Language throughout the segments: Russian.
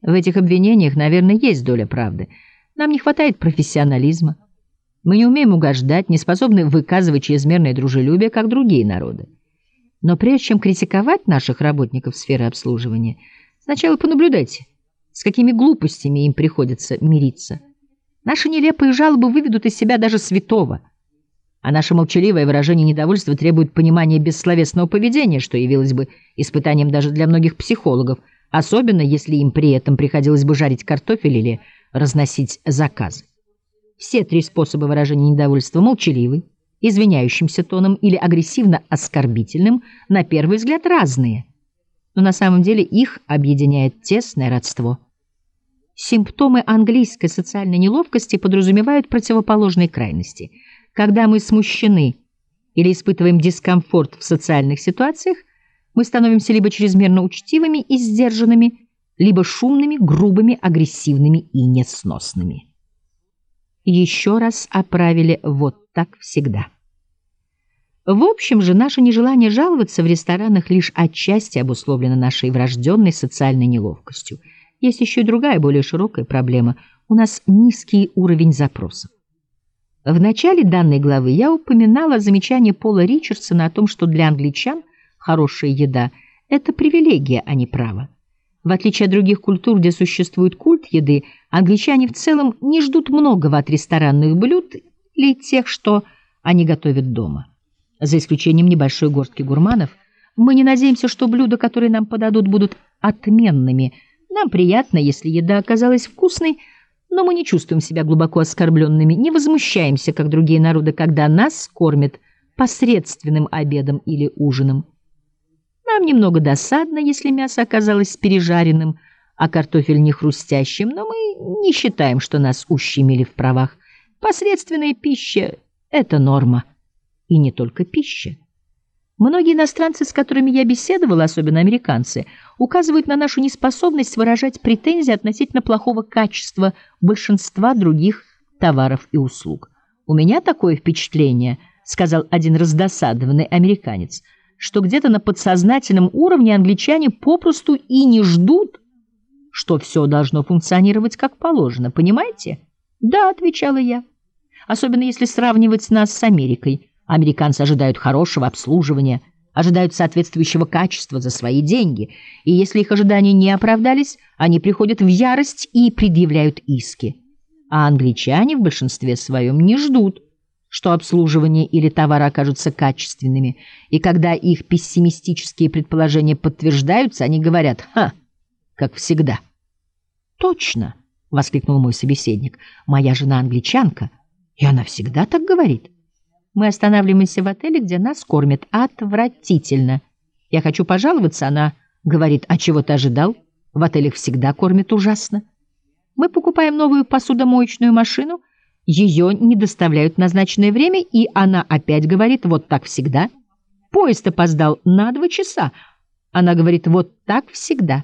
В этих обвинениях, наверное, есть доля правды. Нам не хватает профессионализма. Мы не умеем угождать, не способны выказывать чрезмерное дружелюбие, как другие народы. Но прежде чем критиковать наших работников сферы обслуживания, сначала понаблюдайте, с какими глупостями им приходится мириться. Наши нелепые жалобы выведут из себя даже святого, а наше молчаливое выражение недовольства требует понимания бессловесного поведения, что явилось бы испытанием даже для многих психологов, особенно если им при этом приходилось бы жарить картофель или разносить заказы. Все три способа выражения недовольства — молчаливый, извиняющимся тоном или агрессивно-оскорбительным — на первый взгляд разные, но на самом деле их объединяет тесное родство. Симптомы английской социальной неловкости подразумевают противоположные крайности. Когда мы смущены или испытываем дискомфорт в социальных ситуациях, мы становимся либо чрезмерно учтивыми и сдержанными, либо шумными, грубыми, агрессивными и несносными. Еще раз оправили «вот так всегда». В общем же, наше нежелание жаловаться в ресторанах лишь отчасти обусловлено нашей врожденной социальной неловкостью. Есть еще и другая, более широкая проблема. У нас низкий уровень запросов. В начале данной главы я упоминала замечание Пола Ричардсона о том, что для англичан хорошая еда — это привилегия, а не право. В отличие от других культур, где существует культ еды, англичане в целом не ждут многого от ресторанных блюд или тех, что они готовят дома. За исключением небольшой горстки гурманов, мы не надеемся, что блюда, которые нам подадут, будут отменными. Нам приятно, если еда оказалась вкусной, но мы не чувствуем себя глубоко оскорбленными, не возмущаемся, как другие народы, когда нас кормят посредственным обедом или ужином. Нам немного досадно, если мясо оказалось пережаренным, а картофель не хрустящим, но мы не считаем, что нас ущемили в правах. Посредственная пища — это норма. И не только пища. Многие иностранцы, с которыми я беседовала, особенно американцы, указывают на нашу неспособность выражать претензии относительно плохого качества большинства других товаров и услуг. «У меня такое впечатление», — сказал один раздосадованный американец, «что где-то на подсознательном уровне англичане попросту и не ждут, что все должно функционировать как положено. Понимаете?» «Да», — отвечала я. «Особенно если сравнивать нас с Америкой. Американцы ожидают хорошего обслуживания, ожидают соответствующего качества за свои деньги, и если их ожидания не оправдались, они приходят в ярость и предъявляют иски. А англичане в большинстве своем не ждут, что обслуживание или товары окажутся качественными, и когда их пессимистические предположения подтверждаются, они говорят: «Ха, как всегда». «Точно!» — воскликнул мой собеседник. «Моя жена англичанка, и она всегда так говорит». Мы останавливаемся в отеле, где нас кормят отвратительно. Я хочу пожаловаться, она говорит: «А чего ты ожидал? В отелях всегда кормят ужасно». Мы покупаем новую посудомоечную машину, ее не доставляют в назначенное время, и она опять говорит: «Вот так всегда». Поезд опоздал на 2 часа. Она говорит: «Вот так всегда».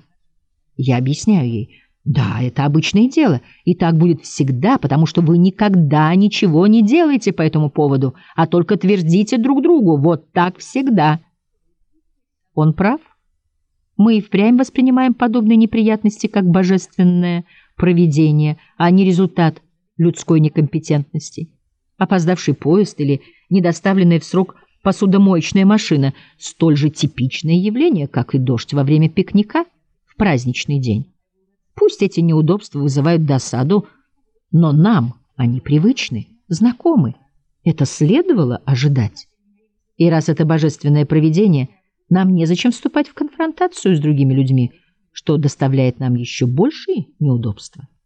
Я объясняю ей: «Да, это обычное дело, и так будет всегда, потому что вы никогда ничего не делаете по этому поводу, а только твердите друг другу: вот так всегда». Он прав. Мы и впрямь воспринимаем подобные неприятности как божественное провидение, а не результат людской некомпетентности. Опоздавший поезд или недоставленная в срок посудомоечная машина — столь же типичное явление, как и дождь во время пикника в праздничный день. Пусть эти неудобства вызывают досаду, но нам они привычны, знакомы. Это следовало ожидать. И раз это божественное провидение, нам незачем вступать в конфронтацию с другими людьми, что доставляет нам еще большие неудобства.